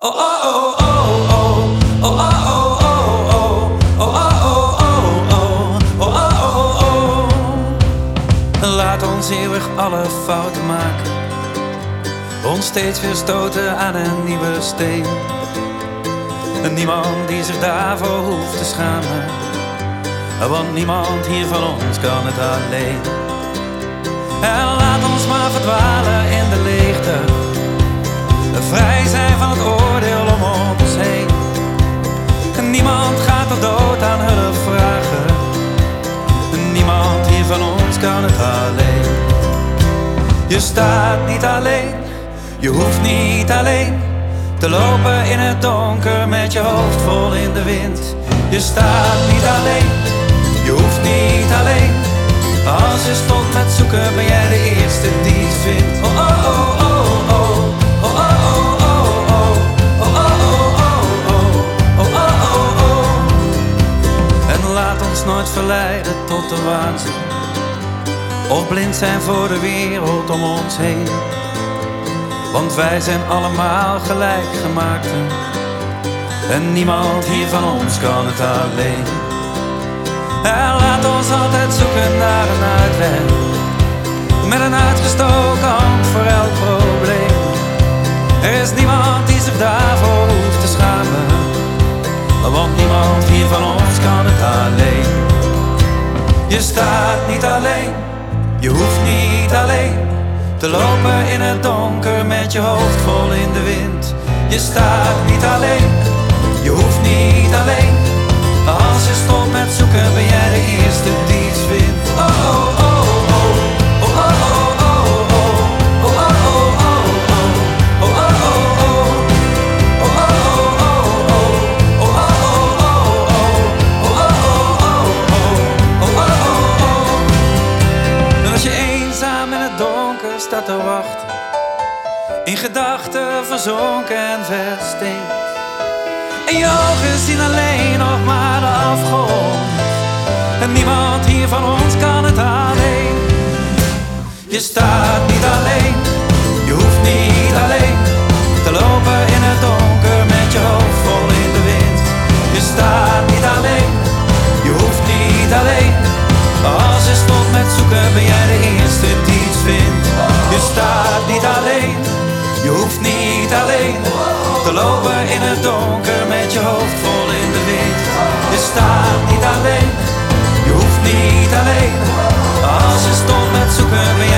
Laat ons eeuwig alle fouten maken, ons steeds weer stoten aan een nieuwe steen. En niemand die zich daarvoor hoeft te schamen, want niemand hier van ons kan het alleen. En laat ons maar verdwalen in de leegte, vrij zijn van het oordeel om ons heen. En niemand gaat er dood aan hulp vragen, en niemand hier van ons kan het alleen. Je staat niet alleen, je hoeft niet alleen te lopen in het donker met je hoofd vol in de wind. Je staat niet alleen, je hoeft niet alleen. Als je stopt met zoeken ben jij de eerste die het vindt. Oh oh oh oh oh, oh oh oh oh oh, oh oh oh oh, oh oh oh oh. En laat ons nooit verleiden tot de waanzin, of blind zijn voor de wereld om ons heen. Want wij zijn allemaal gelijk gemaakten, en niemand hier van ons kan het alleen. En laat ons altijd zoeken naar een uitweg, met een uitgestoken hand voor elk probleem. Er is niemand die zich daarvoor hoeft te schamen, want niemand hier van ons kan het alleen. Je staat niet alleen, je hoeft niet alleen te lopen in het donker met je hoofd vol in de wind. Je staat niet alleen, je hoeft niet alleen. Als je stopt met zoeken ben jij de eerste die iets vindt. Oh oh oh oh, oh oh oh oh oh, oh oh oh oh oh, oh oh oh oh, oh oh oh oh oh, oh oh oh oh, oh oh oh oh. En als je eenzaam in het donker staat te wachten, in gedachten verzonken en versteend, en je ogen zien alleen nog maar de afgrond, en niemand hier van ons kan het alleen. Je staat niet alleen, je hoeft niet alleen te lopen in het donker met je hoofd vol in de wind. Je staat niet alleen, je hoeft niet alleen. Als je stopt met zoeken ben jij de eerste die iets vindt. Je staat niet alleen, je hoeft niet alleen te lopen in het donker met je hoofd vol in de wind. Je staat niet alleen, je hoeft niet alleen. Als je stopt met zoeken ben jij